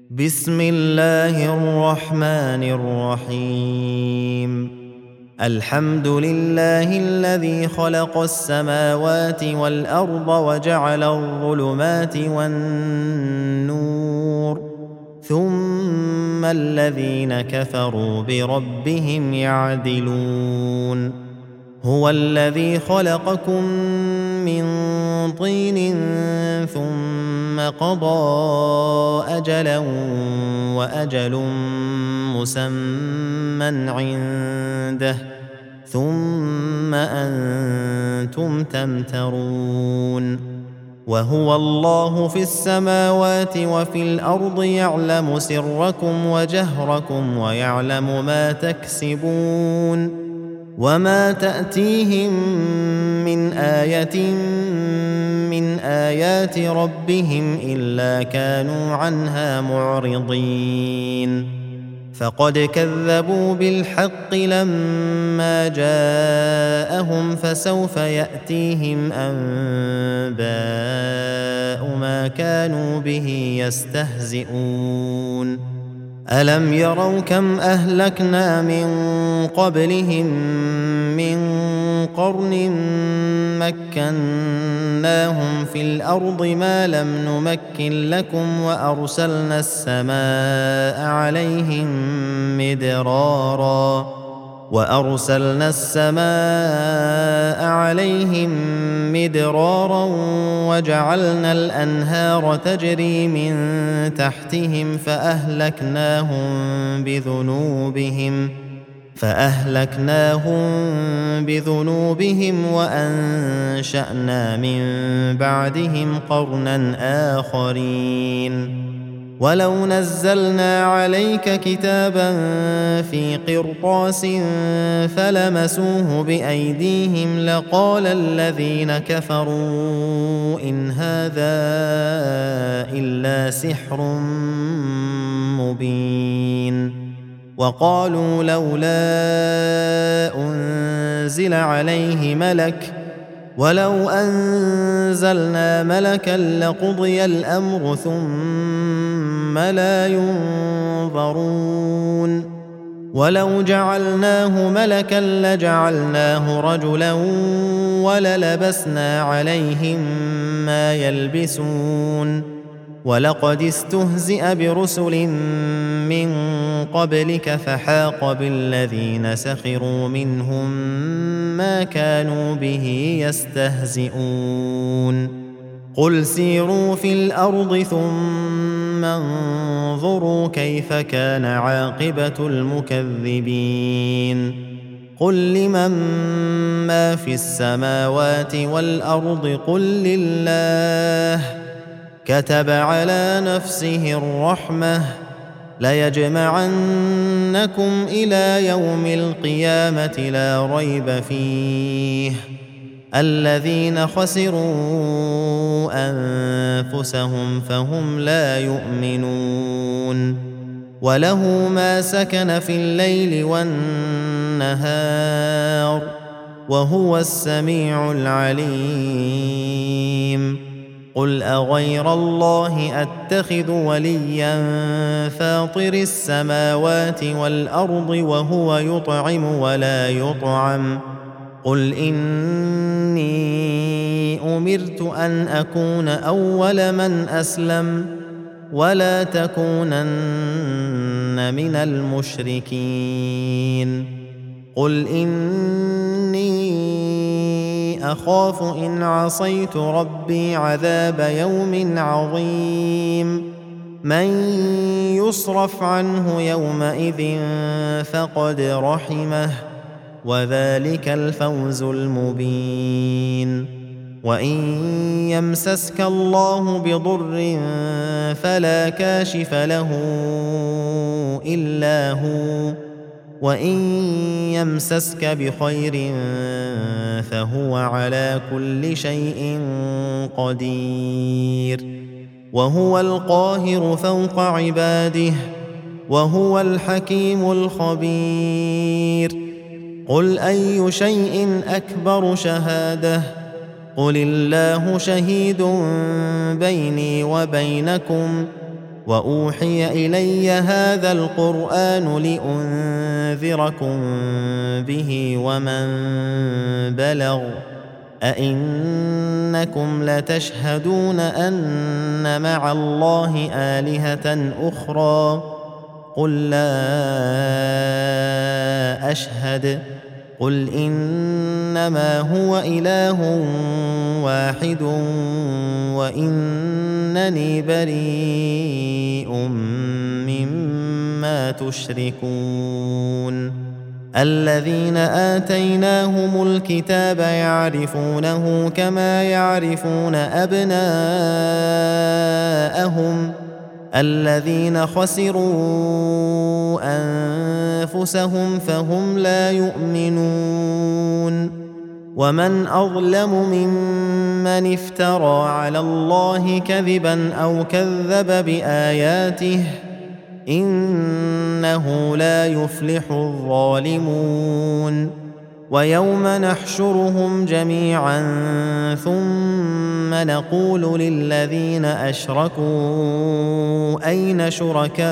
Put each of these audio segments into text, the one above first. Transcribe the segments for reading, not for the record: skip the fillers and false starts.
بسم الله الرحمن الرحيم. الحمد لله الذي خلق السماوات والأرض وجعل الظلمات والنور، ثم الذين كفروا بربهم يعدلون. هو الذي خلقكم من طين ثم قضى أجلا وأجل مسمى عنده، ثم أنتم تمترون. وهو الله في السماوات وفي الأرض، يعلم سركم وجهركم ويعلم ما تكسبون. وما تأتيهم من آية من آيات ربهم إلا كانوا عنها معرضين. فقد كذبوا بالحق لما جاءهم، فسوف يأتيهم أنباء ما كانوا به يستهزئون. ألم يروا كم أهلكنا من قبلهم من قرن مكناهم في الأرض ما لم نمكن لكم، وأرسلنا السماء عليهم مدرارا وجعلنا الأنهار تجري من تحتهم فأهلكناهم بذنوبهم وأنشأنا من بعدهم قرنا آخرين. ولو نزلنا عليك كتابا في قرطاس فلمسوه بأيديهم لقال الذين كفروا إن هذا إلا سحر مبين. وقالوا لولا أنزل عليه ملك، ولو أنزلنا ملكا لقضي الأمر ثم لا ينظرون. ولو جعلناه ملكا لجعلناه رجلا وللبسنا عليهم ما يلبسون. ولقد استهزئ برسل من قبلك فحاق بالذين سخروا منهم ما كانوا به يستهزئون. قل سيروا في الأرض ثم انظروا كيف كان عاقبة المكذبين. قل لمن ما في السماوات والأرض قل لله، كتب على نفسه الرحمة ليجمعنكم إلى يوم القيامة لا ريب فيه. الذين خسروا أنفسهم فهم لا يؤمنون. وله ما سكن في الليل والنهار وهو السميع العليم. قل أغير الله أتخذ وليا فاطر السماوات والأرض وهو يطعم ولا يطعم. قل إني أمرت أن أكون أول من أسلم ولا تكونن من المشركين. قل إني أخاف إن عصيت ربي عذاب يوم عظيم. من يصرف عنه يومئذ فقد رحمه وذلك الفوز المبين. وإن يمسسك الله بضر فلا كاشف له إلا هو، وإن يمسسك بخير فهو على كل شيء قدير. وهو القاهر فوق عباده وهو الحكيم الخبير. قل أي شيء أكبر شهادة؟ قل الله شهيد بيني وبينكم وأوحي إلي هذا القرآن لأنذركم به ومن بلغ أئنكم لتشهدون أن مع الله آلهة أخرى قل لا أشهد قل إنما هو إله واحد وإنني بريء مما تشركون الذين آتيناهم الكتاب يعرفونه كما يعرفون أبناءهم الذين خسروا أنفسهم فهم لا يؤمنون ومن أظلم ممن افترى على الله كذبا أو كذب بآياته إنه لا يفلح الظالمون ويوم نحشرهم جميعا ثم نقول للذين أشركوا أين شركاؤكم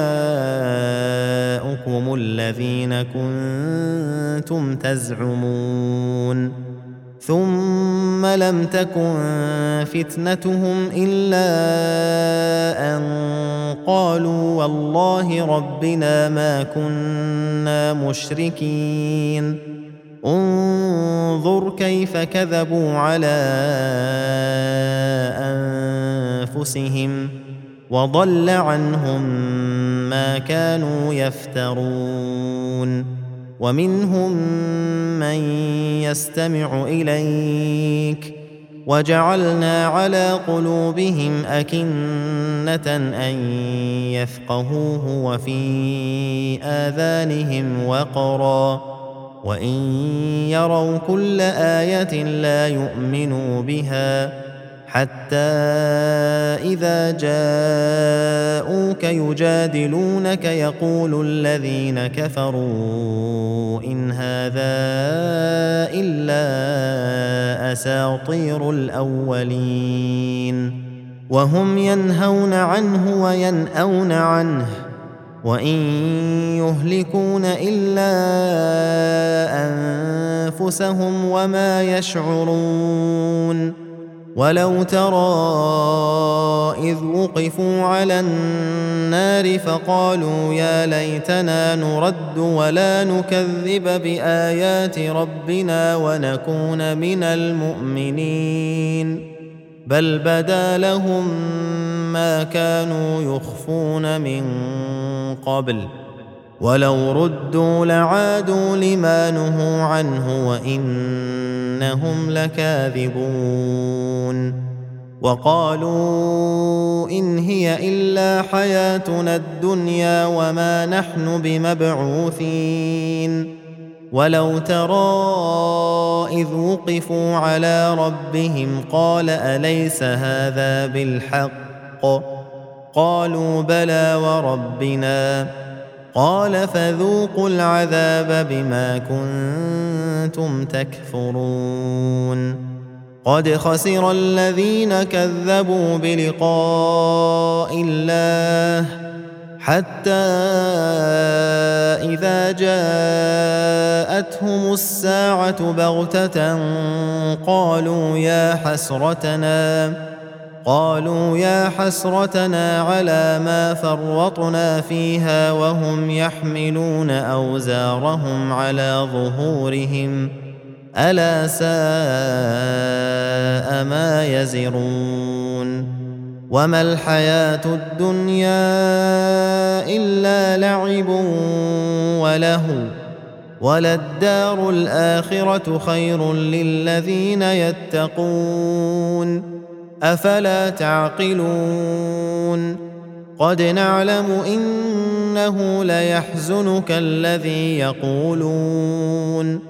الذين كنتم تزعمون ثم لم تكن فتنتهم إلا أن قالوا والله ربنا ما كنا مشركين انظر كيف كذبوا على أنفسهم وضل عنهم ما كانوا يفترون ومنهم من يستمع إليك وجعلنا على قلوبهم أكنة أن يفقهوه وفي آذانهم وقرا وإن يروا كل آية لا يؤمنوا بها حتى إذا جاءوك يجادلونك يقول الذين كفروا إن هذا إلا أساطير الأولين وهم ينهون عنه وينأون عنه وإن يهلكون إلا أنفسهم وما يشعرون ولو ترى إذ وقفوا على النار فقالوا يا ليتنا نرد ولا نكذب بآيات ربنا ونكون من المؤمنين بل بدا لهم ما كانوا يخفون من قبل ولو ردوا لعادوا لما نهوا عنه وإنهم لكاذبون وقالوا إن هي إلا حياتنا الدنيا وما نحن بمبعوثين ولو ترى إذ وقفوا على ربهم قال أليس هذا بالحق قالوا بلى وربنا قال فذوقوا العذاب بما كنتم تكفرون قد خسر الذين كذبوا بلقاء الله حتى إذا جاءتهم الساعة بغتة قالوا يا حسرتنا على ما فرطنا فيها وهم يحملون أوزارهم على ظهورهم ألا ساء ما يزرون وما الحياة الدنيا إلا لعب ولهو وللدار الآخرة خير للذين يتقون أفلا تعقلون قد نعلم إنه ليحزنك الذي يقولون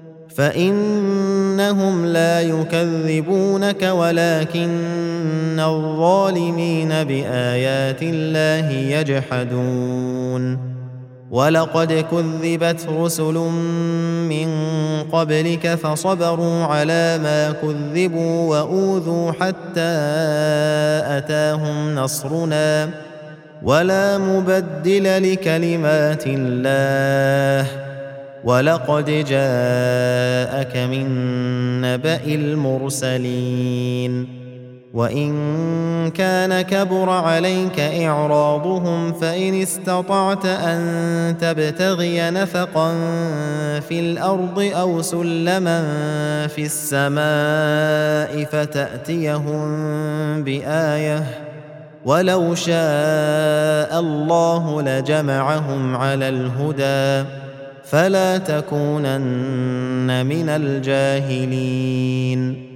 فإنهم لا يكذبونك ولكن الظالمين بآيات الله يجحدون ولقد كذبت رسل من قبلك فصبروا على ما كذبوا وأوذوا حتى أتاهم نصرنا ولا مبدل لكلمات الله ولقد جاءك من نبأ المرسلين وإن كان كبر عليك إعراضهم فإن استطعت أن تبتغي نفقا في الأرض أو سلما في السماء فتأتيهم بآية ولو شاء الله لجمعهم على الهدى فلا تكونن من الجاهلين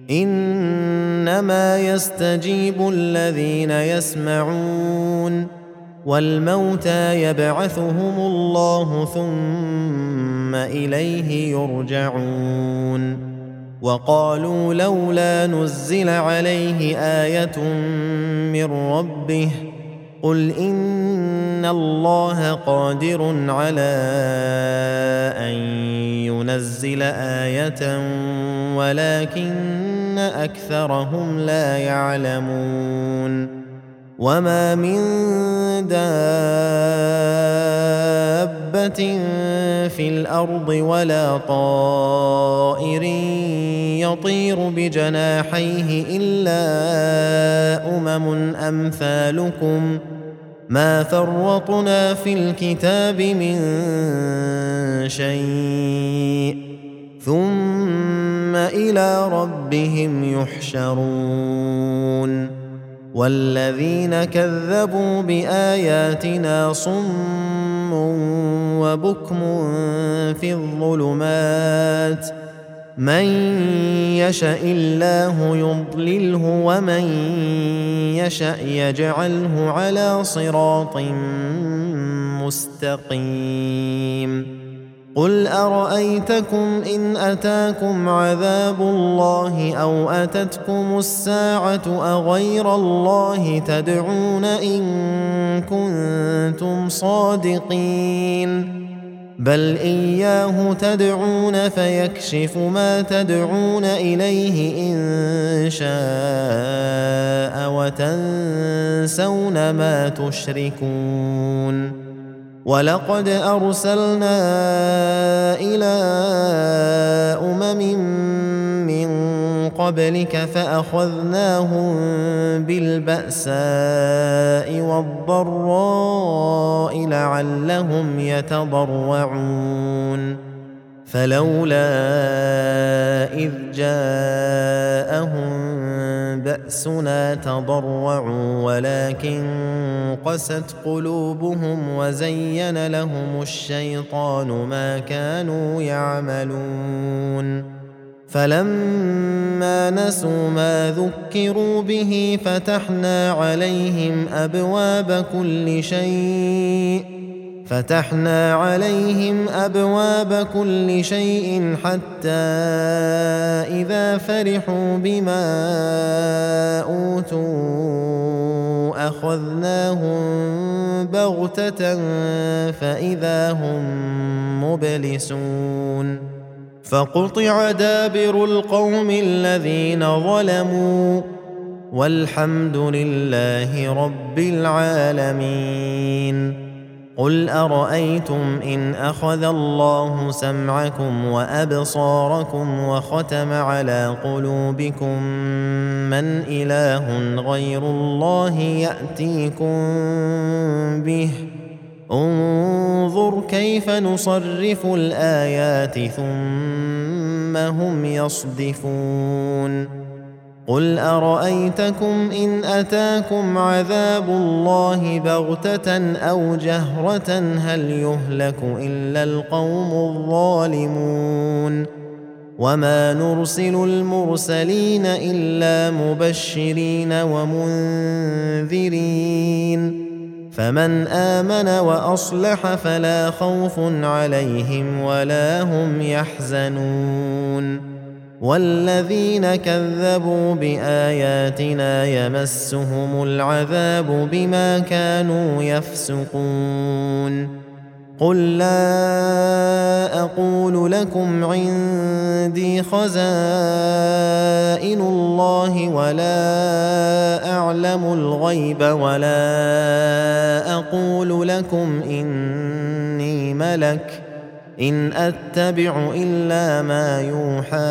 إنما يستجيب الذين يسمعون والموتى يبعثهم الله ثم إليه يرجعون وقالوا لولا نزل عليه آية من ربه قل إن الله قادر على أن ينزل آية ولكن أكثرهم لا يعلمون وما من دابة في الأرض ولا طائر يطير بجناحيه إلا أمثالكم ما فرطنا في الكتاب من شيء ثم إلى ربهم يحشرون والذين كذبوا بآياتنا صم وبكم في الظلمات من يشاء الله يضلله ومن يشاء يجعله على صراط مستقيم قل أرأيتكم إن أتاكم عذاب الله أو أتتكم الساعة أغير الله تدعون إن كنتم صادقين بل إياه تدعون فيكشف ما تدعون إليه إن شاء وتنسون ما تشركون ولقد أرسلنا إلى من قبلك فأخذناهم بالبأساء والضراء لعلهم يتضرعون فلولا إذ جاءهم بأسنا تضرعوا ولكن قست قلوبهم وزين لهم الشيطان ما كانوا يعملون فلما نسوا ما ذكروا به فتحنا عليهم أبواب كل شيء حتى إذا فرحوا بما أوتوا أخذناهم بغتة فإذا هم مبلسون فقطع دابر القوم الذين ظلموا والحمد لله رب العالمين قل أرأيتم إن أخذ الله سمعكم وأبصاركم وختم على قلوبكم من إله غير الله يأتيكم به انظر كيف نصرف الآيات ثم هم يصدفون قل أرأيتكم إن أتاكم عذاب الله بغتة أو جهرة هل يهلك إلا القوم الظالمون وما نرسل المرسلين إلا مبشرين ومنذرين فمن آمن وأصلح فلا خوف عليهم ولا هم يحزنون والذين كذبوا بآياتنا يمسهم العذاب بما كانوا يفسقون قل لا أقول لكم عندي خزائن الله ولا أعلم الغيب ولا أقول لكم إني ملك إن أتبع إلا ما يوحى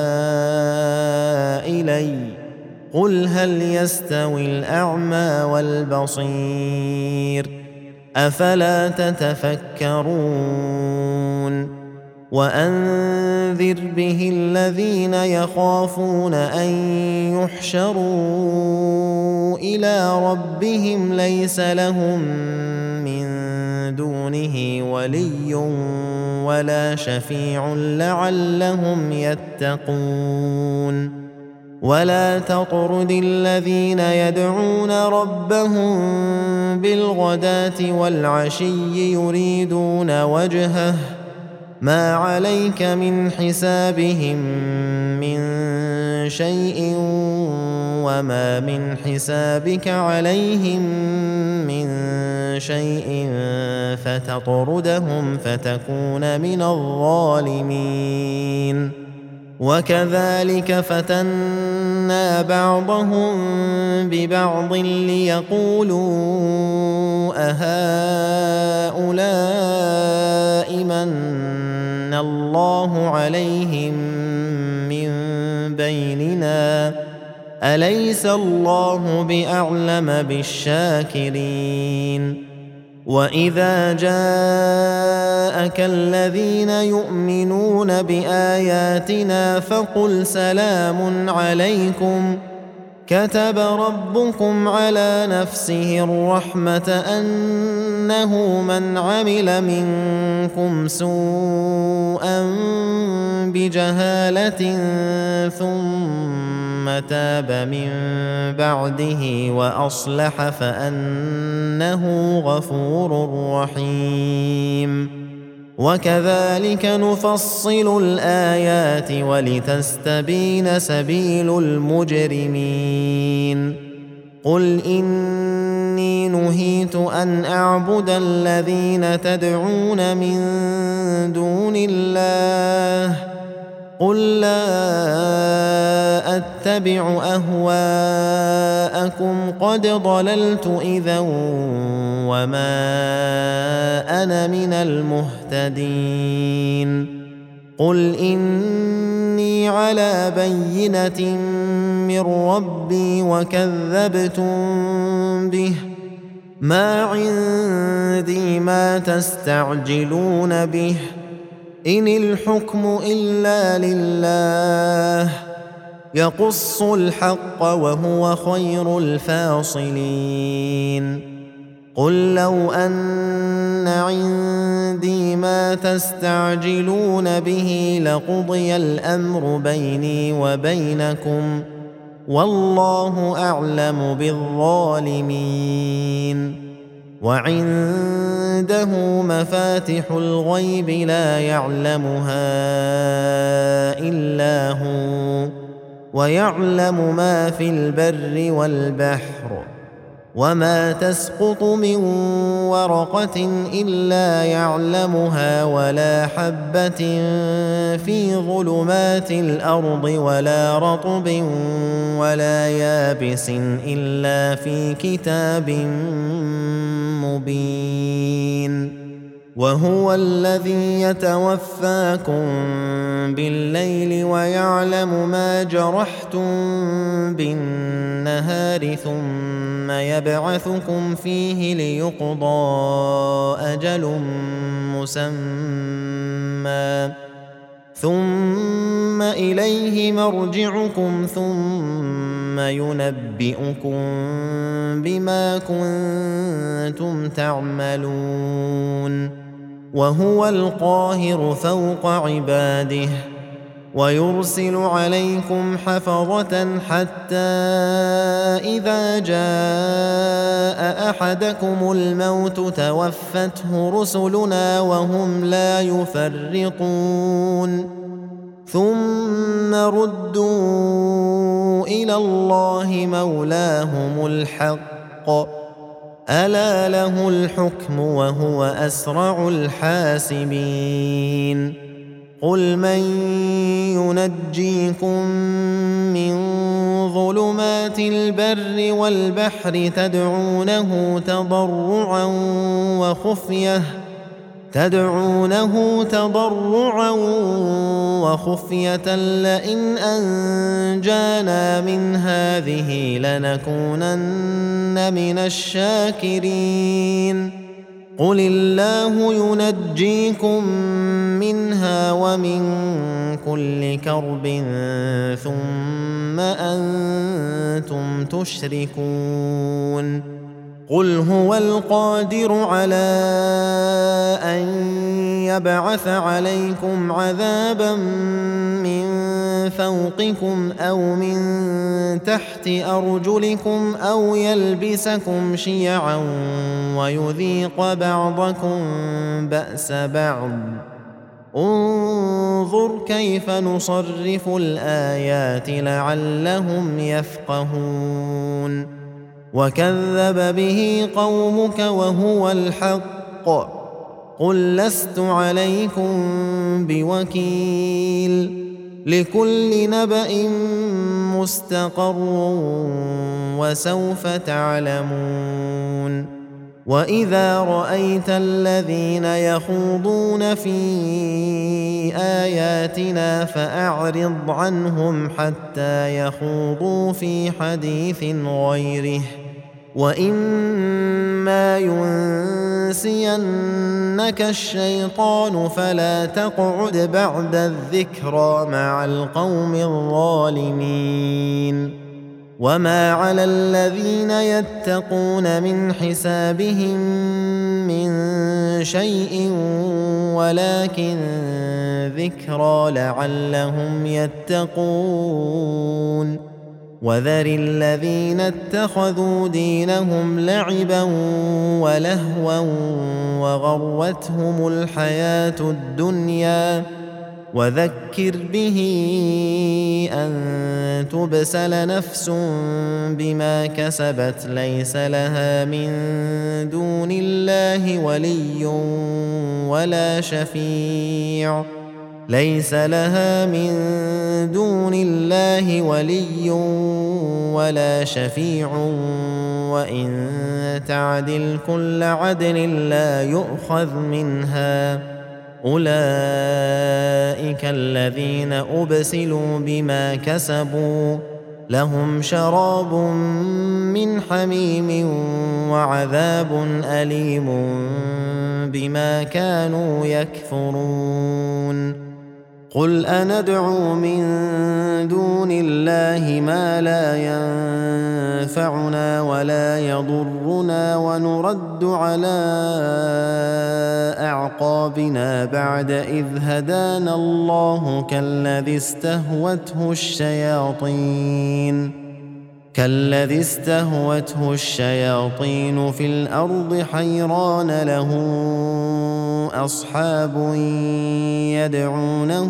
إلي قل هل يستوي الأعمى والبصير أفلا تتفكرون وأنذر به الذين يخافون أن يحشروا إلى ربهم ليس لهم من دونه ولي ولا شفيع لعلهم يتقون ولا تطرد الذين يدعون ربهم بالغداة والعشي يريدون وجهه ما عليك من حسابهم من شيء وما من حسابك عليهم من شيء فتطردهم فتكون من الظالمين وكذلك فتنا بعضهم ببعض ليقولوا أهؤلاء من الله عليهم من بيننا أليس الله بأعلم بالشاكرين وإذا جاءك الذين يؤمنون بآياتنا فقل سلام عليكم كتب ربكم على نفسه الرحمة أنه من عمل منكم سوءا بجهالة ثم تاب من بعده وأصلح فأنه غفور رحيم وكذلك نفصل الآيات ولتستبين سبيل المجرمين قل إني نهيت أن أعبد الذين تدعون من دون الله قل لا أتبع أهواءكم قد ضللت إذا وما أنا من المهتدين قل إني على بينة من ربي وكذبتم به ما عندي ما تستعجلون به إن الحكم إلا لله يقص الحق وهو خير الفاصلين قل لو أن عندي ما تستعجلون به لقضي الأمر بيني وبينكم والله أعلم بالظالمين وعنده مفاتح الغيب لا يعلمها إلا هو ويعلم ما في البر والبحر وما تسقط من ورقة إلا يعلمها ولا حبة في ظلمات الأرض ولا رطب ولا يابس إلا في كتاب مبين وهو الذي يتوفاكم بالليل ويعلم ما جرحتم بالنهار ثم يبعثكم فيه ليقضى أجل مسمى ثم إليه مرجعكم ثم ينبئكم بما كنتم تعملون وهو القاهر فوق عباده ويرسل عليكم حفظة حتى إذا جاء أحدكم الموت توفته رسلنا وهم لا يفرطون ثم ردوا إلى الله مولاهم الحق ألا له الحكم وهو أسرع الحاسبين قل من ينجيكم من ظلمات البر والبحر تدعونه تضرعا وخفية لئن أنجانا من هذه لنكونن من الشاكرين قل الله ينجيكم منها ومن كل كرب ثم أنتم تشركون قل هو القادر على أن يبعث عليكم عذابا من فوقكم أو من تحت أرجلكم أو يلبسكم شيعا ويذيق بعضكم بأس بعض انظر كيف نصرف الآيات لعلهم يفقهون وكذب به قومك وهو الحق قل لست عليكم بوكيل لكل نبأ مستقر وسوف تعلمون وإذا رأيت الذين يخوضون في آياتنا فأعرض عنهم حتى يخوضوا في حديث غيره وإما ينسينك الشيطان فلا تقعد بعد الذكرى مع القوم الظالمين وما على الذين يتقون من حسابهم من شيء ولكن ذكرى لعلهم يتقون وذر الذين اتخذوا دينهم لعبا ولهوا وغرتهم الحياة الدنيا وذكر به أن تبسل نفس بما كسبت ليس لها من دون الله ولي ولا شفيع وإن تعدل كل عدل لا يؤخذ منها أولئك الذين أبسلوا بما كسبوا لهم شراب من حميم وعذاب أليم بما كانوا يكفرون قل أندعو من دون الله ما لا ينفعنا ولا يضرنا ونرد على أعقابنا بعد إذ هدانا الله كالذي استهوته الشياطين في الأرض حيران له أصحاب يدعونه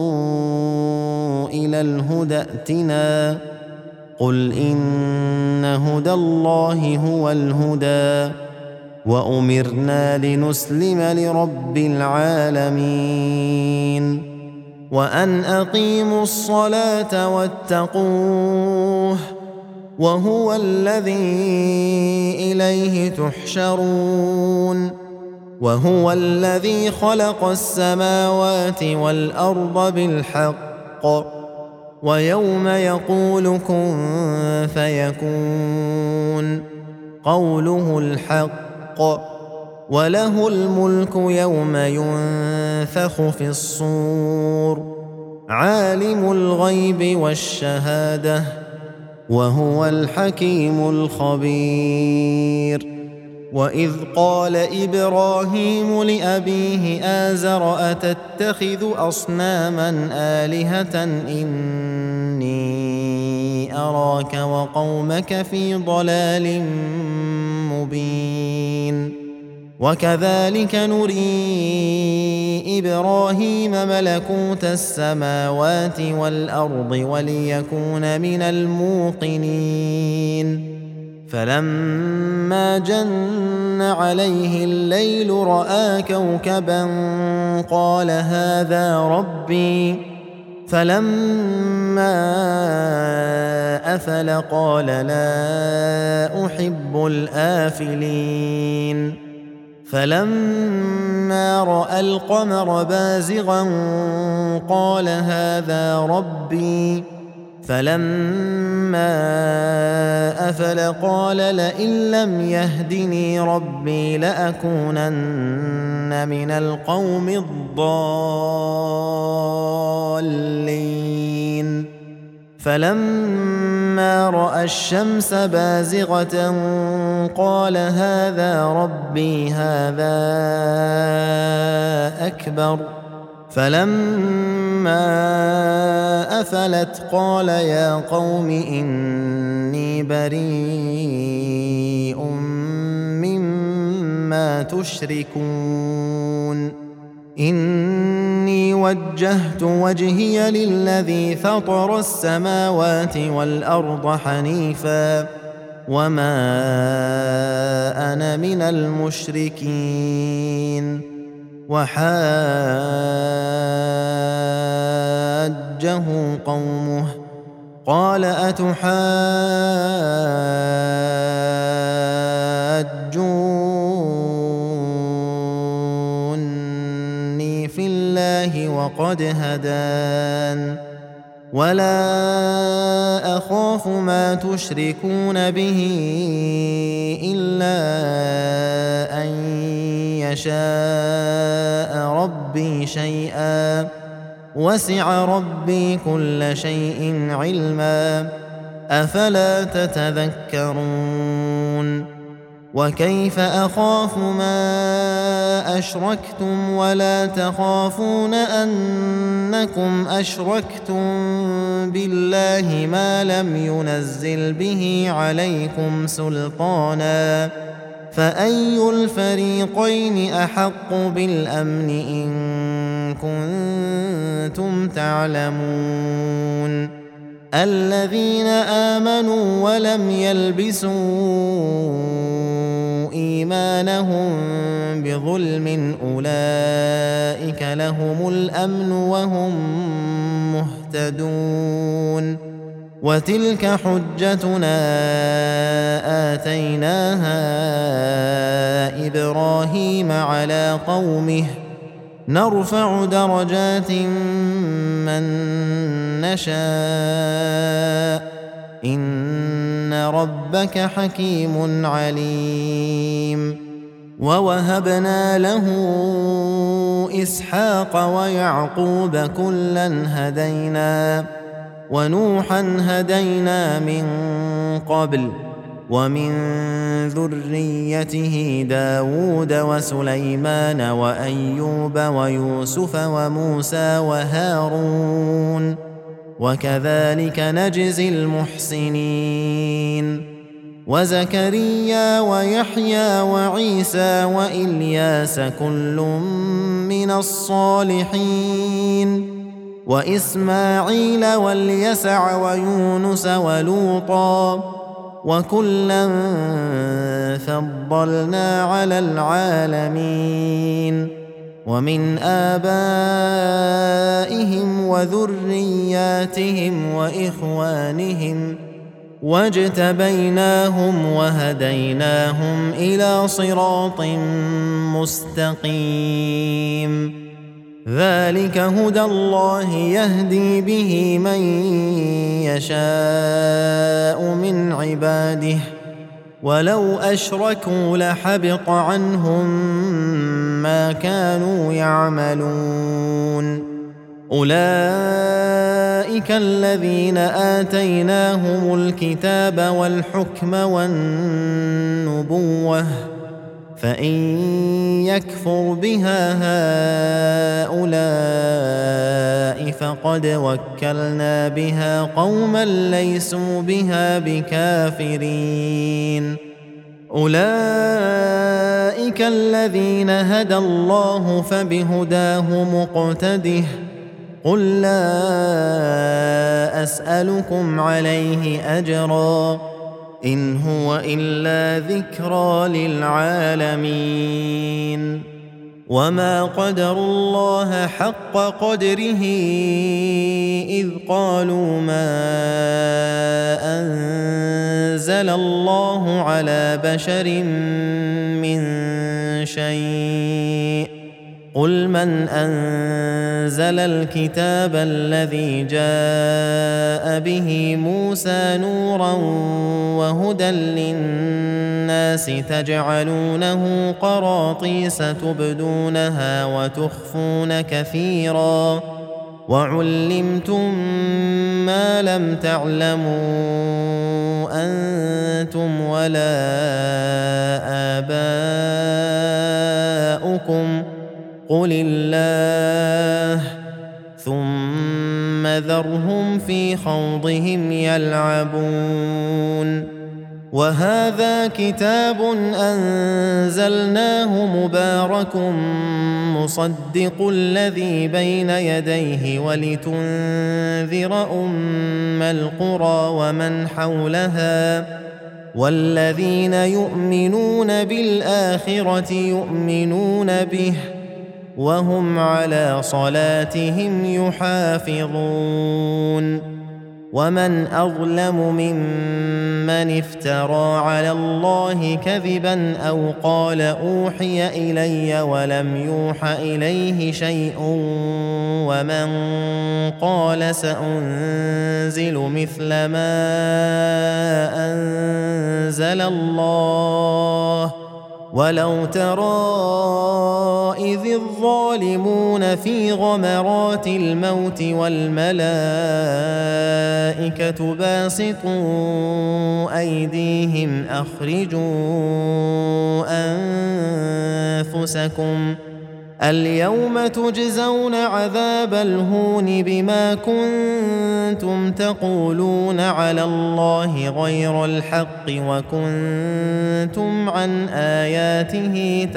إلى الهدى ائتنا قل إن هدى الله هو الهدى وأمرنا لنسلم لرب العالمين وأن أقيموا الصلاة واتقوه وهو الذي إليه تحشرون وهو الذي خلق السماوات والأرض بالحق ويوم يقول كن فيكون قوله الحق وله الملك يوم ينفخ في الصور عالم الغيب والشهادة وهو الحكيم الخبير وإذ قال إبراهيم لأبيه آزر أتتخذ أصناما آلهة إني أراك وقومك في ضلال مبين وكذلك نري إبراهيم ملكوت السماوات والأرض وليكون من الموقنين فلما جن عليه الليل رأى كوكبا قال هذا ربي فلما أفل قال لا أحب الآفلين فلما رأى القمر بازغا قال هذا ربي فلما أفل قال لئن لم يهدني ربي لأكونن من القوم الضالين فلما رأى الشمس بازغة قال هذا ربي هذا أكبر فلما أفلت قال يا قوم إني بريء مما تشركون إني وجهت وجهي للذي فطر السماوات والأرض حنيفا وما أنا من المشركين وحاجه قومه قال أتحاجوني في الله وقد هدان ولا أخاف ما تشركون به إلا أن يشاء ربي شيئا وسع ربي كل شيء علما أفلا تتذكرون وكيف أخاف ما أشركتم ولا تخافون أنكم أشركتم بالله ما لم ينزل به عليكم سلطانا فأي الفريقين أحق بالأمن إن كنتم تعلمون الذين آمنوا ولم يلبسوا إيمانهم بظلم أولئك لهم الأمن وهم مهتدون وتلك حجتنا آتيناها إبراهيم على قومه نرفع درجات من نشاء إن ربك حكيم عليم ووهبنا له إسحاق ويعقوب كلا هدينا ونوحا هدينا من قبل ومن ذريته داود وسليمان وأيوب ويوسف وموسى وهارون وكذلك نجزي المحسنين وزكريا ويحيى وعيسى وإلياس كل من الصالحين وإسماعيل واليسع ويونس ولوطا وكلا فضلنا على العالمين ومن آبائهم وذرياتهم وإخوانهم واجتبيناهم وهديناهم إلى صراط مستقيم ذلك هدى الله يهدي به من يشاء من عباده ولو أشركوا لحبط عنهم ما كانوا يعملون أولئك الذين آتيناهم الكتاب والحكم والنبوة فإن يكفر بها هؤلاء فقد وكلنا بها قوما ليسوا بها بكافرين أولئك الذين هدى الله فبهداه مقتده قل لا أسألكم عليه أجرا إن هو إلا ذكرى للعالمين وما قدروا الله حق قدره إذ قالوا ما أنزل الله على بشر من شيء قل من أنزل الكتاب الذي جاء به موسى نورا وهدى للناس تجعلونه قراطيس تبدونها وتخفون كثيرا وعلمتم ما لم تعلموا أنتم ولا آباؤكم قل الله ثم ذرهم في خوضهم يلعبون وهذا كتاب أنزلناه مبارك مصدق الذي بين يديه ولتنذر أم القرى ومن حولها والذين يؤمنون بالآخرة يؤمنون به وهم على صلاتهم يحافظون ومن أظلم ممن افترى على الله كذبا أو قال أوحي إلي ولم يوح إليه شيء ومن قال سأنزل مثل ما أنزل الله ولو ترى إذ الظالمون في غمرات الموت والملائكة باسطوا أيديهم أخرجوا أنفسكم اليوم تجزون عذاب الهون بما كنتم تقولون على الله غير الحق وكنتم عن آياته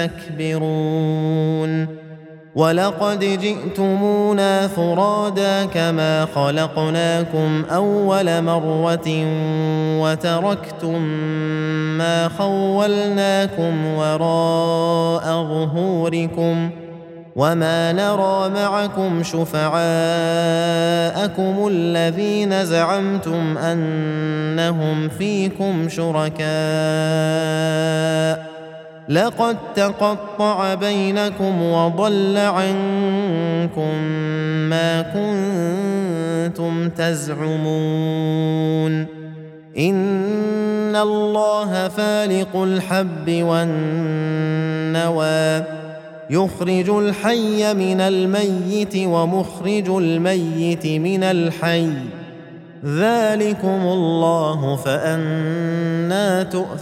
تستكبرون ولقد جئتمونا فرادا كما خلقناكم أول مرة وتركتم ما خولناكم وراء ظهوركم وما نرى معكم شفعاءكم الذين زعمتم أنهم فيكم شركاء لقد تقطع بينكم وضل عنكم ما كنتم تزعمون إن الله فالق الحب والنوى يخرج الحي من الميت ومخرج الميت من الحي ذلكم الله فأنى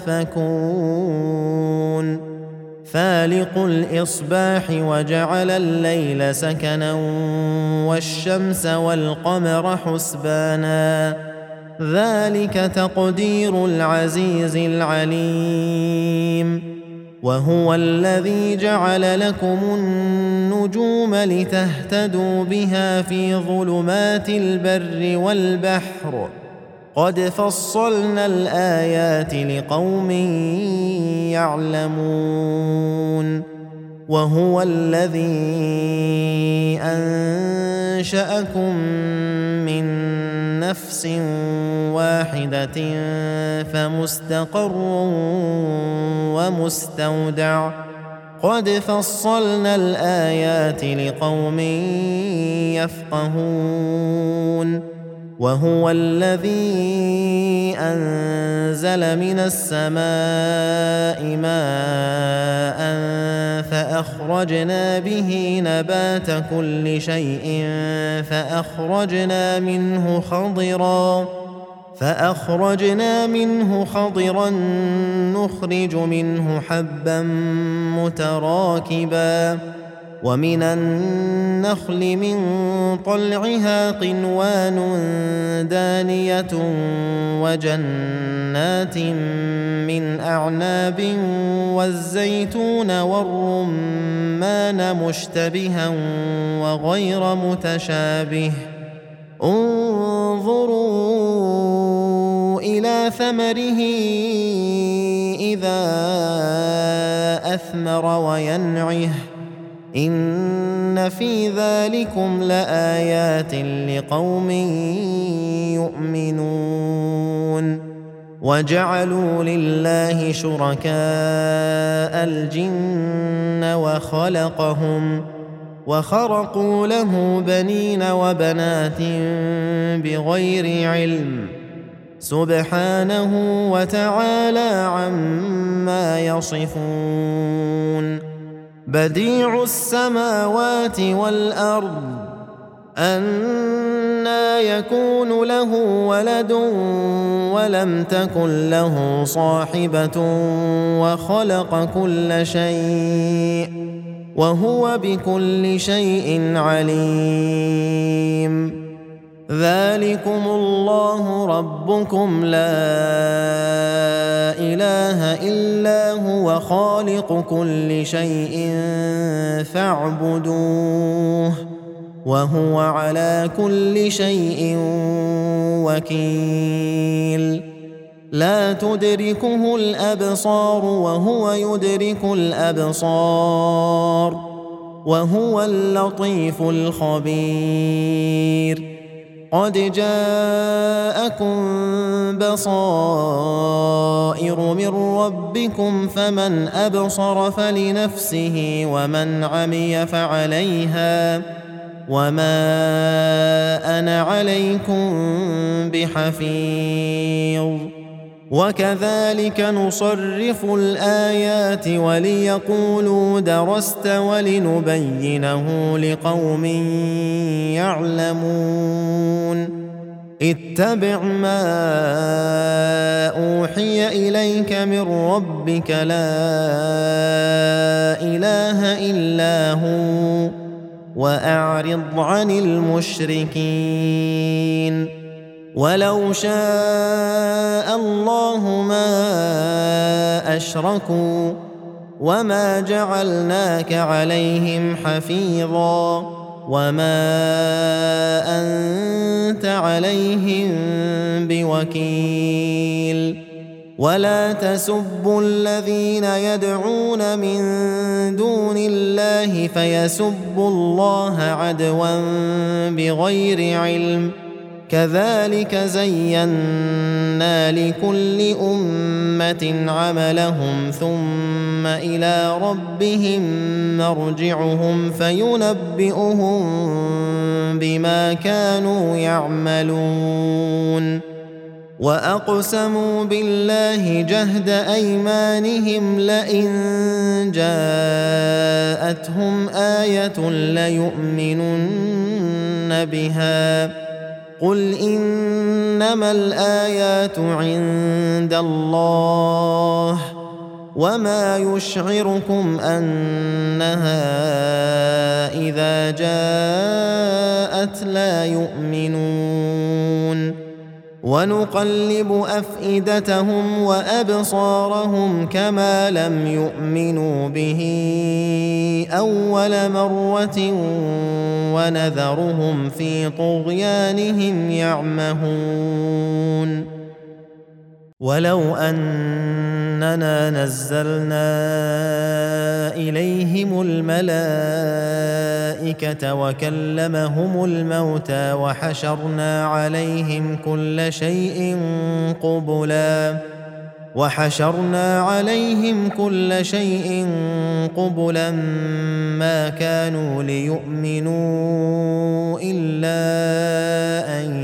تؤفكون فالق الإصباح وجعل الليل سكنا والشمس والقمر حسبانا ذلك تقدير العزيز العليم وهو الذي جعل لكم النجوم لتهتدوا بها في ظلمات البر والبحر قد فصلنا الآيات لقوم يعلمون وهو الذي أنشأكم من نفس واحدة فمستقر ومستودع قد فصلنا الآيات لقوم يفقهون وهو الذي أنزل من السماء ماء فأخرجنا به نبات كل شيء فأخرجنا منه خضرا نخرج منه حبا متراكبا ومن النخل من طلعها قنوان دانية وجنات من أعناب والزيتون والرمان مشتبها وغير متشابه انظروا إلى ثمره إذا أثمر وينعه إن في ذلكم لآيات لقوم يؤمنون وجعلوا لله شركاء الجن وخرقوا له بنين وبنات بغير علم سبحانه وتعالى عما يصفون بديع السماوات والأرض أنى يكون له ولد ولم تكن له صاحبة وخلق كل شيء وهو بكل شيء عليم ذلكم الله ربكم لا إله إلا هو خالق كل شيء فاعبدوه وهو على كل شيء وكيل لا تدركه الأبصار وهو يدرك الأبصار وهو اللطيف الخبير قد جاءكم بصائر من ربكم فمن أبصر فلنفسه ومن عمي فعليها وما أنا عليكم بحفيظ وكذلك نصرف الآيات وليقولوا درست ولنبينه لقوم يعلمون اتبع ما أوحي إليك من ربك لا إله إلا هو وأعرض عن المشركين ولو شاء الله ما أشركوا وما جعلناك عليهم حفيظا وما أنت عليهم بوكيل ولا تسبوا الذين يدعون من دون الله فيسبوا الله عدوا بغير علم كذلك زينا لكل أمة عملهم ثم إلى ربهم مرجعهم فينبئهم بما كانوا يعملون وأقسموا بالله جهد أيمانهم لئن جاءتهم آية ليؤمنن بها قل إنما الآيات عند الله وما يشعركم أنها إذا جاءت لا يؤمنون ونقلب أفئدتهم وأبصارهم كما لم يؤمنوا به أول مرة ونذرهم في طغيانهم يعمهون ولو أننا نزلنا إليهم الملائكة وكلمهم الموتى وحشرنا عليهم كل شيء قبلا ما كانوا ليؤمنوا إلا أن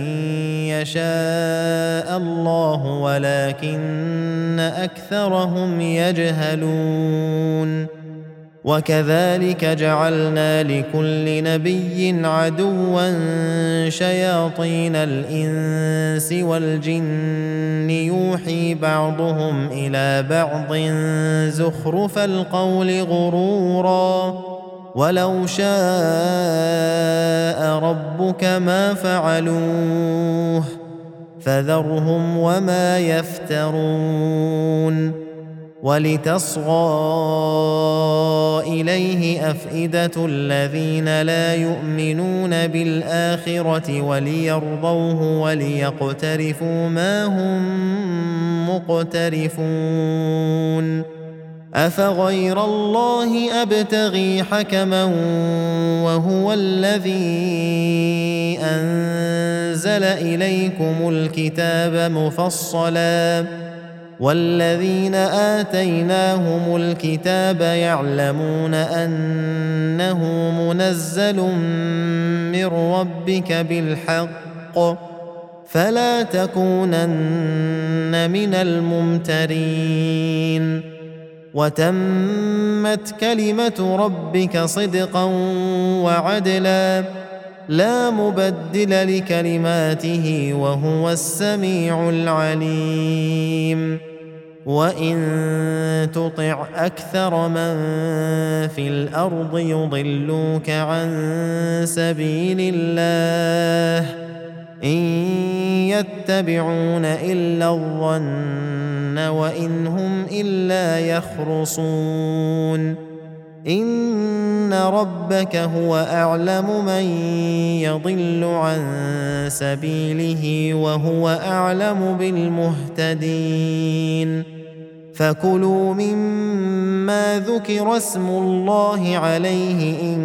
يشاء الله ولكن أكثرهم يجهلون وكذلك جعلنا لكل نبي عدوا شياطين الإنس والجن يوحي بعضهم إلى بعض زخرف القول غرورا ولو شاء ربك ما فعلوه فذرهم وما يفترون ولتصغى إليه أفئدة الذين لا يؤمنون بالآخرة وليرضوه وليقترفوا ما هم مقترفون أفغير الله أبتغي حكما وهو الذي أنزل إليكم الكتاب مفصلا والذين آتيناهم الكتاب يعلمون أنه منزل من ربك بالحق فلا تكونن من الممترين وتمت كلمة ربك صدقا وعدلا لا مبدل لكلماته وهو السميع العليم وإن تطع أكثر من في الأرض يضلوك عن سبيل الله إن يتبعون إلا الظن وإن هم إلا يخرصون إن ربك هو أعلم من يضل عن سبيله وهو أعلم بالمهتدين فكلوا مما ذكر اسم الله عليه إن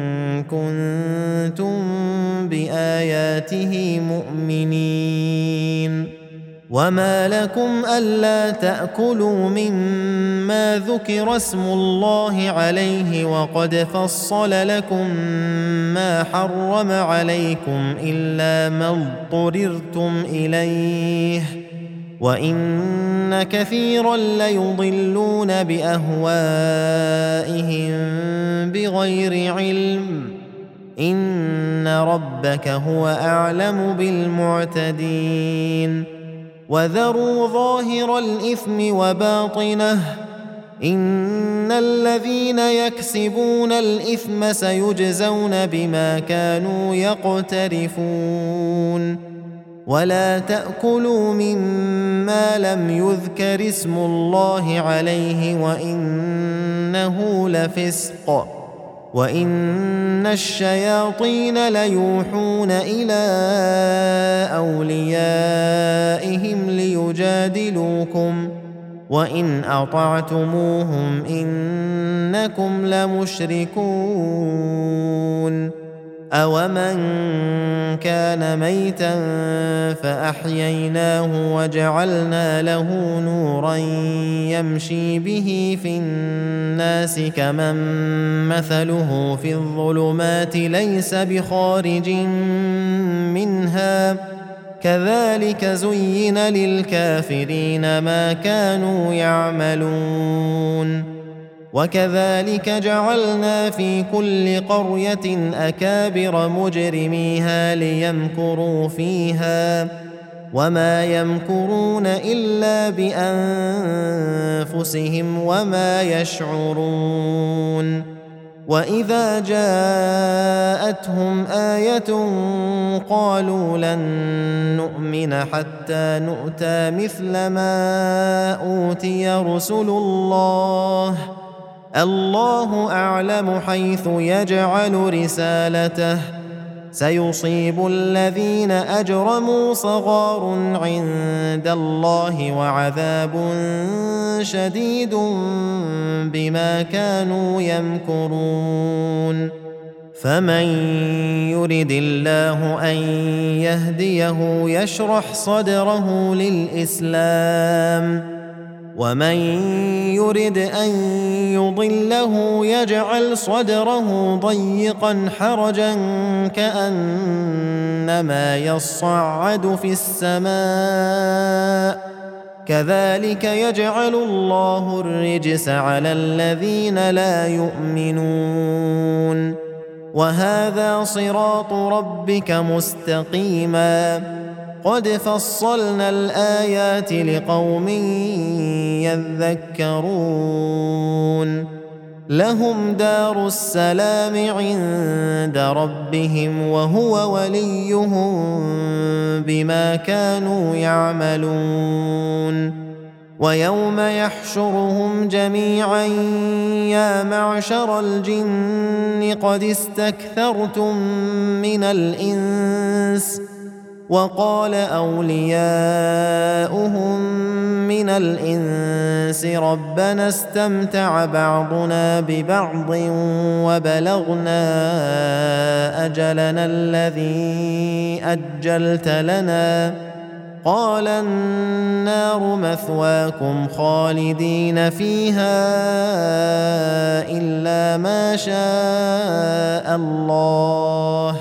كنتم بآياته مؤمنين وما لكم ألا تأكلوا مما ذكر اسم الله عليه وقد فصل لكم ما حرم عليكم إلا ما اضطررتم إليه وإن كثيرا ليضلون بأهوائهم بغير علم إن ربك هو أعلم بالمعتدين وذروا ظاهر الإثم وباطنه إن الذين يكسبون الإثم سيجزون بما كانوا يقترفون ولا تأكلوا مما لم يذكر اسم الله عليه وإنه لفسق وإن الشياطين ليوحون إلى أوليائهم ليجادلوكم وإن أطعتموهم إنكم لمشركون أومن كان ميتا فأحييناه وجعلنا له نورا يمشي به في الناس كمن مثله في الظلمات ليس بخارج منها كذلك زين للكافرين ما كانوا يعملون وكذلك جعلنا في كل قرية أكابر مجرميها ليمكروا فيها وما يمكرون إلا بأنفسهم وما يشعرون وإذا جاءتهم آية قالوا لن نؤمن حتى نؤتى مثل ما أوتي رسل الله أعلم حيث يجعل رسالته سيصيب الذين أجرموا صغار عند الله وعذاب شديد بما كانوا يمكرون فمن يرد الله أن يهديه يشرح صدره للإسلام ومن يرد أن يضله يجعل صدره ضيقا حرجا كأنما يصعد في السماء كذلك يجعل الله الرجس على الذين لا يؤمنون وهذا صراط ربك مستقيما قد فصلنا الآيات لقوم يذكرون لهم دار السلام عند ربهم وهو وليهم بما كانوا يعملون ويوم يحشرهم جميعا يا معشر الجن قد استكثرتم من الإنس وقال أولياؤهم من الإنس ربنا استمتع بعضنا ببعض وبلغنا أجلنا الذي أجلت لنا قال النار مثواكم خالدين فيها إلا ما شاء الله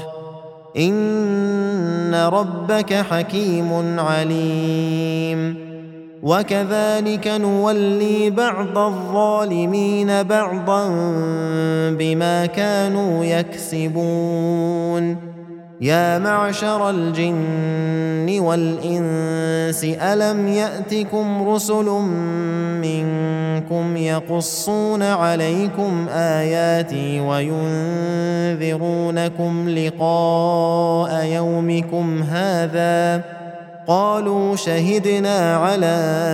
إن ربك حكيم عليم وكذلك نولي بعض الظالمين بعضا بما كانوا يكسبون يا معشر الجن والإنس ألم يأتكم رسل منكم يقصون عليكم آياتي وينذرونكم لقاء يومكم هذا قالوا شهدنا على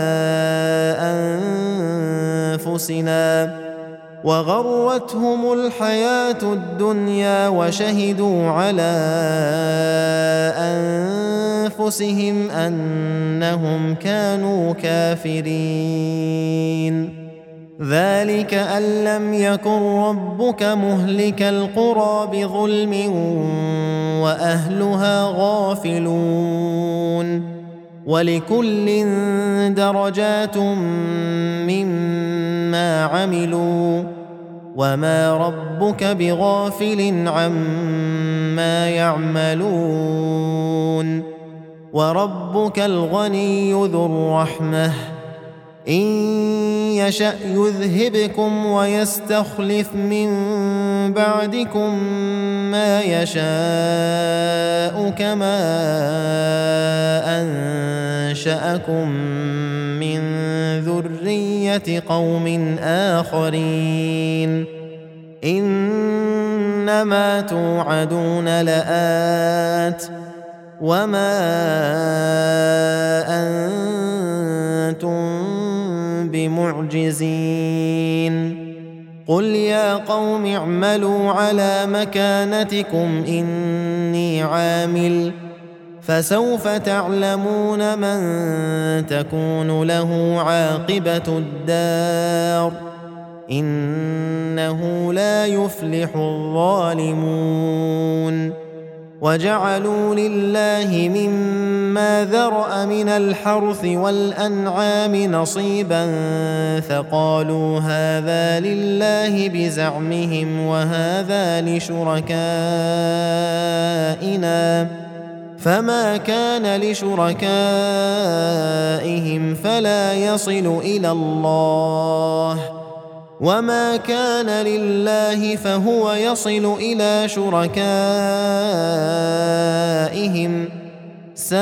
أنفسنا وغرتهم الحياة الدنيا وشهدوا على أنفسهم أنهم كانوا كافرين ذلك أن لم يكن ربك مهلك القرى بظلم وأهلها غافلون ولكل درجات مما عملوا وما ربك بغافل عما يعملون وربك الغني ذو الرحمة إن يشأ يذهبكم ويستخلف من بعدكم ما يشاء كما أنشأكم من ذرية قوم آخرين إنما توعدون لآت وما أنتم بمعجزين قل يا قوم اعملوا على مكانتكم إني عامل فسوف تعلمون من تكون له عاقبة الدار إنه لا يفلح الظالمون وجعلوا لله مما ذرأ من الحرث والأنعام نصيبا فقالوا هذا لله بزعمهم وهذا لشركائنا فما كان لشركائهم فلا يصل إلى الله وما كان لله فهو يصل إلى شركائهم ساء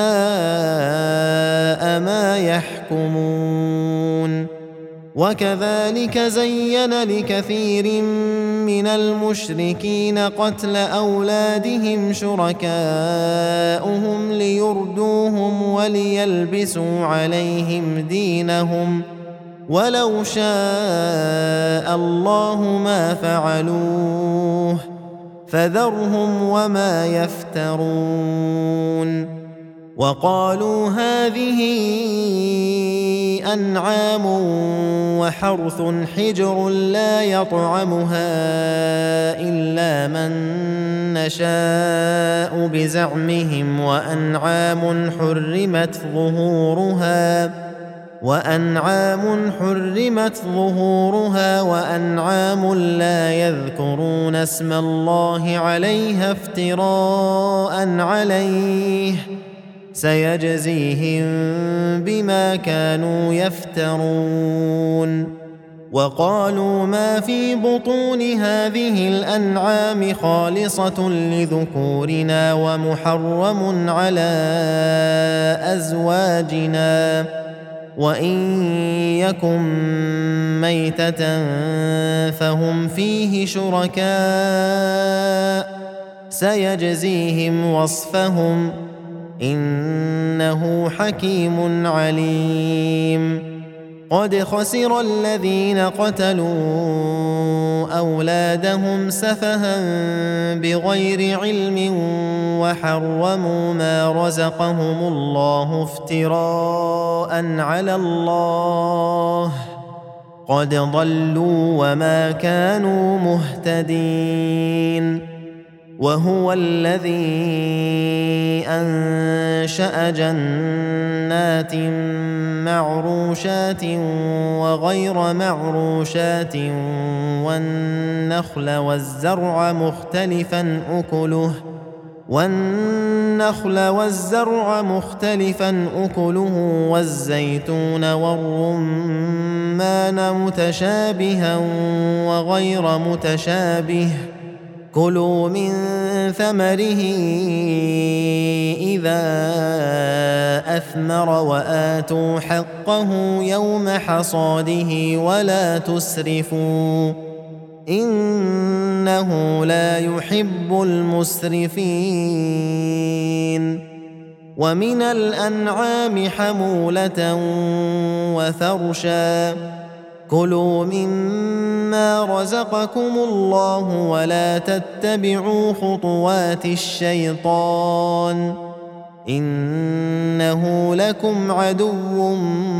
ما يحكمون وكذلك زين لكثير من المشركين قتل أولادهم شركاؤهم ليردوهم وليلبسوا عليهم دينهم ولو شاء الله ما فعلوه فذرهم وما يفترون وقالوا هذه أنعام وحرث حجر لا يطعمها إلا من نشاء بزعمهم وأنعام حرمت ظهورها وأنعام لا يذكرون اسم الله عليها افتراء عليه سيجزيهم بما كانوا يفترون وقالوا ما في بطون هذه الأنعام خالصة لذكورنا ومحرم على أزواجنا وإن يكن ميتة فهم فيه شركاء سيجزيهم وصفهم إنه حكيم عليم قد خسر الذين قتلوا أولادهم سفها بغير علم وحرموا ما رزقهم الله افتراء على الله قد ضلوا وما كانوا مهتدين وهو الذي أنشأ جنات معروشات وغير معروشات والنخل والزرع مختلفا أكله والزيتون والرمان متشابها وغير متشابه كلوا من ثمره إذا أثمر وآتوا حقه يوم حصاده ولا تسرفوا إنه لا يحب المسرفين ومن الأنعام حمولة وفرشا كلوا مما رزقكم الله ولا تتبعوا خطوات الشيطان إنه لكم عدو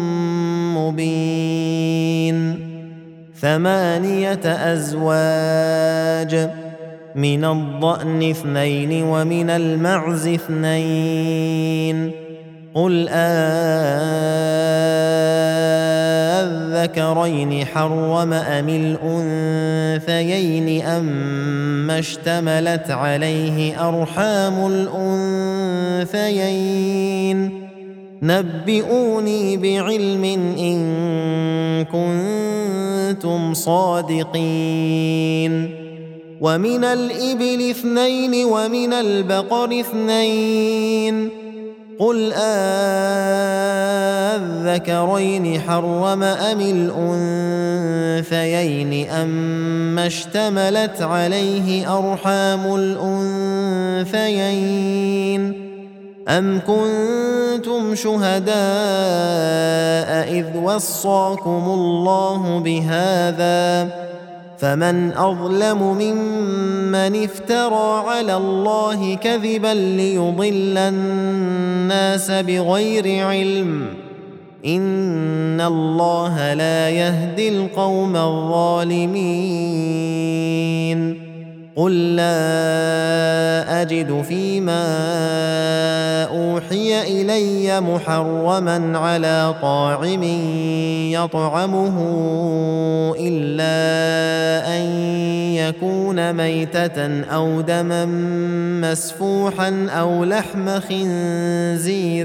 مبين 8 أزواج من الضأن 2 ومن المعز 2 قل الذكرين حرم أم الأنثيين أما اشتملت عليه أرحام الأنثيين نبئوني بعلم إن كنتم صادقين ومن الإبل 2 ومن البقر 2 قل الذكرين حرم أم الأنثيين أما اشتملت عليه أرحام الأنثيين أم كنتم شهداء إذ وصاكم الله بهذا فمن أظلم ممن افترى على الله كذبا ليضل الناس بغير علم إن الله لا يهدي القوم الظالمين قل لا أجد فيما أوحي إلي محرما على طاعم يطعمه إلا أن يكون ميتة أو دما مسفوحا أو لحم خنزير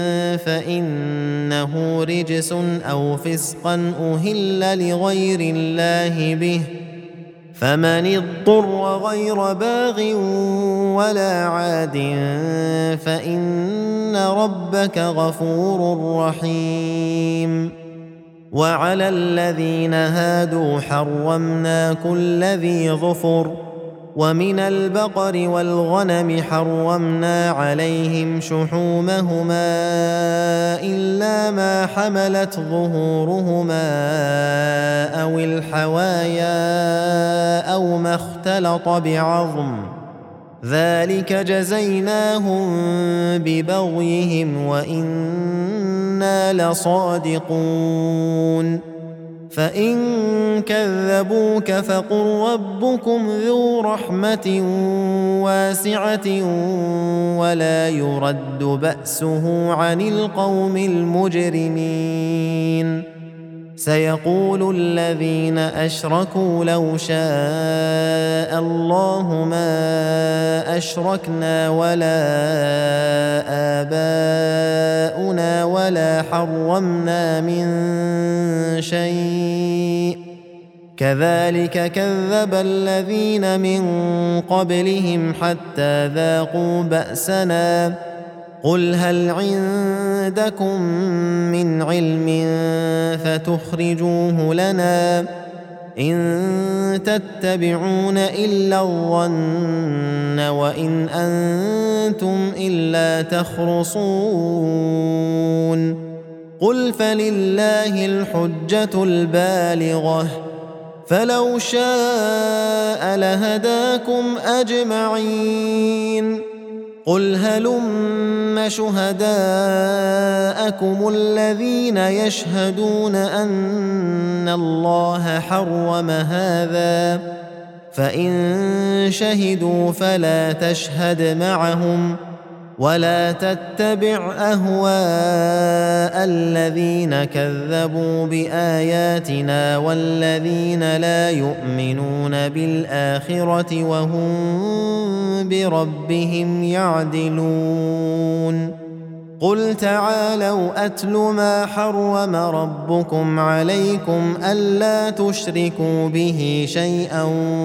فإنه رجس أو فسقا أهل لغير الله به فمن اضطر غير باغ ولا عاد فإن ربك غفور رحيم وعلى الذين هادوا حرمنا كل ذي ظفر ومن البقر والغنم حرمنا عليهم شحومهما إلا ما حملت ظهورهما أو الحوايا أو ما اختلط بعظم ذلك جزيناهم ببغيهم وإنا لصادقون فإن كذبوك فقل ربكم ذو رحمة واسعة ولا يرد بأسه عن القوم المجرمين سيقول الذين أشركوا لو شاء الله ما أشركنا ولا آباؤنا ولا حرمنا من شيء كذلك كذب الذين من قبلهم حتى ذاقوا بأسنا قل هل عندكم من علم فتخرجوه لنا إن تتبعون إلا الظن وإن أنتم إلا تخرصون قل فلله الحجة البالغة فلو شاء لهداكم أجمعين قل هلم شهداءكم الذين يشهدون أن الله حرم هذا فإن شهدوا فلا تشهد معهم ولا تتبع أهواء الذين كذبوا بآياتنا والذين لا يؤمنون بالآخرة وهم بربهم يعدلون قل تعالوا أتل ما حرم ربكم عليكم ألا تشركوا به شيئا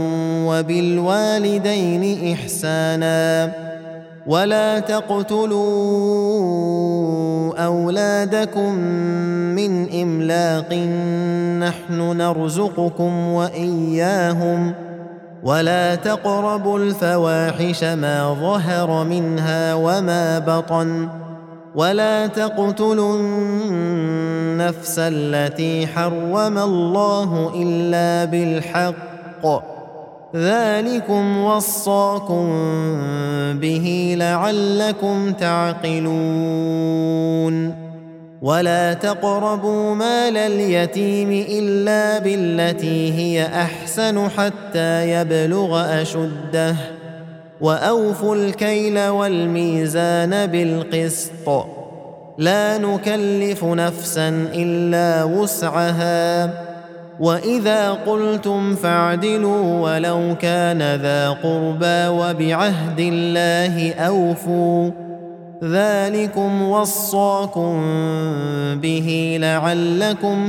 وبالوالدين إحسانا ولا تقتلوا أولادكم من إملاق نحن نرزقكم وإياهم ولا تقربوا الفواحش ما ظهر منها وما بطن ولا تقتلوا النفس التي حرم الله إلا بالحق ذلكم وصاكم به لعلكم تعقلون ولا تقربوا مال اليتيم إلا بالتي هي أحسن حتى يبلغ أشده وأوفوا الكيل والميزان بالقسط لا نكلف نفسا إلا وسعها وإذا قلتم فاعدلوا ولو كان ذا قربى وبعهد الله أوفوا ذلكم وصاكم به لعلكم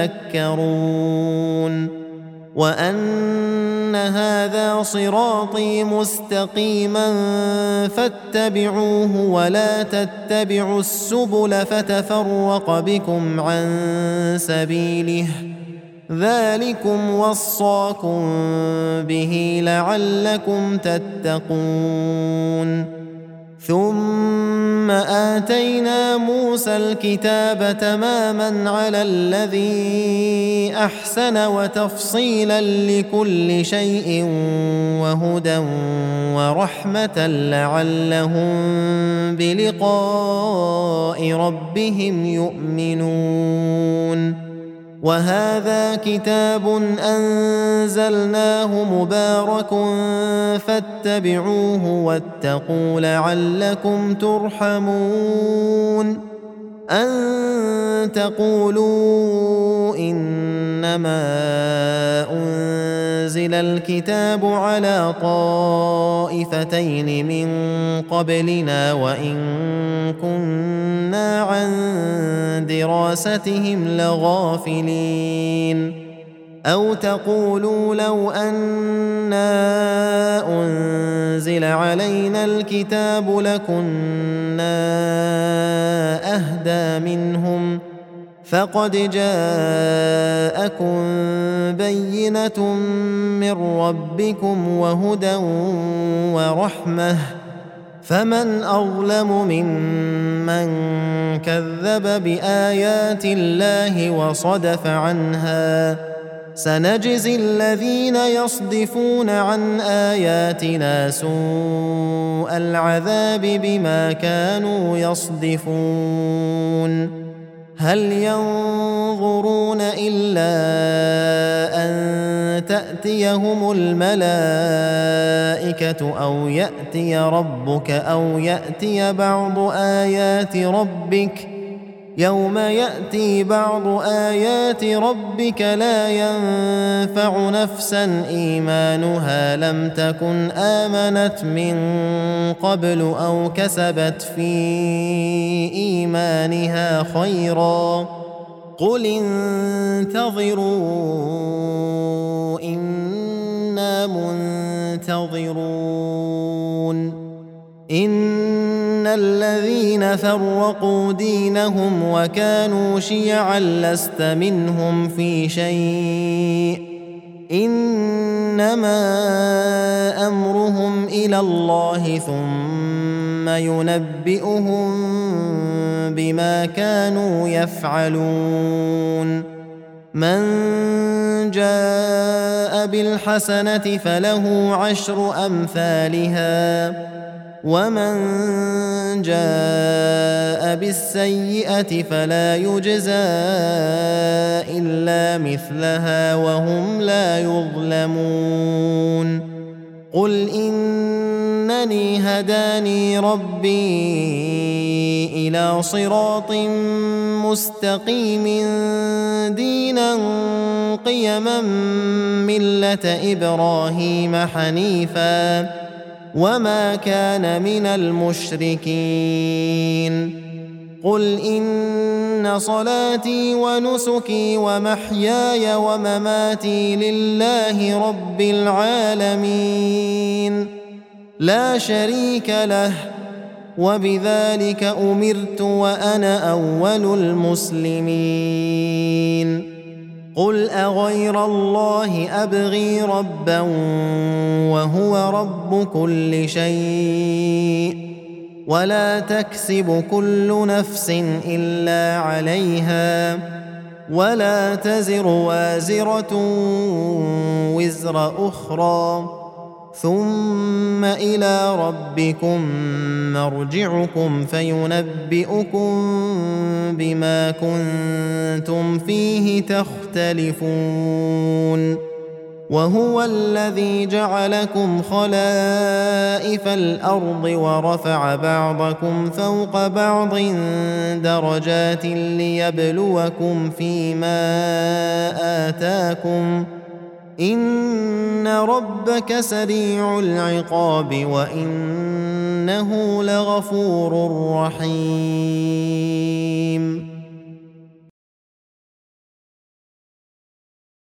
تذكرون وأن هذا صراطي مستقيما فاتبعوه ولا تتبعوا السبل فتفرق بكم عن سبيله ذلكم وصاكم به لعلكم تتقون ثم آتينا موسى الكتاب تماما على الذي أحسن وتفصيلا لكل شيء وهدى ورحمة لعلهم بلقاء ربهم يؤمنون وهذا كتاب أنزلناه مبارك فاتبعوه واتقوا لعلكم ترحمون أن تقولوا إنما أنزل الكتاب على طائفتين من قبلنا وإن كنا عن دراستهم لغافلين أو تقولوا لو أنا أنزل علينا الكتاب لكنا أهدى منهم فقد جاءكم بينة من ربكم وهدى ورحمة فمن أظلم ممن كذب بآيات الله وصدف عنها سنجزي الذين يصدفون عن آياتنا سوء العذاب بما كانوا يصدفون هل ينظرون إلا أن تأتيهم الملائكة أو يأتي ربك أو يأتي بعض آيات ربك يوم يأتي بعض آيات ربك لا ينفع نفسا إيمانها لم تكن آمنت من قبل أو كسبت في إيمانها خيرا قل انتظروا إنا منتظرون إن الذين فرقوا دينهم وكانوا شيعا لست منهم في شيء إنما أمرهم إلى الله ثم ثم ينبئهم بما كانوا يفعلون من جاء بالحسنة فله 10 أمثالها ومن جاء بالسيئة فلا يجزى إلا مثلها وهم لا يظلمون قل إنني هداني ربي إلى صراط مستقيم دينا قيما ملة إبراهيم حنيفا وما كان من المشركين قل إن صلاتي ونسكي ومحياي ومماتي لله رب العالمين لا شريك له وبذلك أمرت وأنا أول المسلمين قل أغير الله أبغي ربا وهو رب كل شيء ولا تكسب كل نفس إلا عليها ولا تزر وازرة وزر أخرى ثم إلى ربكم مرجعكم فينبئكم بما كنتم فيه تختلفون وهو الذي جعلكم خلائف الأرض ورفع بعضكم فوق بعض درجات ليبلوكم فيما آتاكم إن ربك سريع العقاب وإنه لغفور رحيم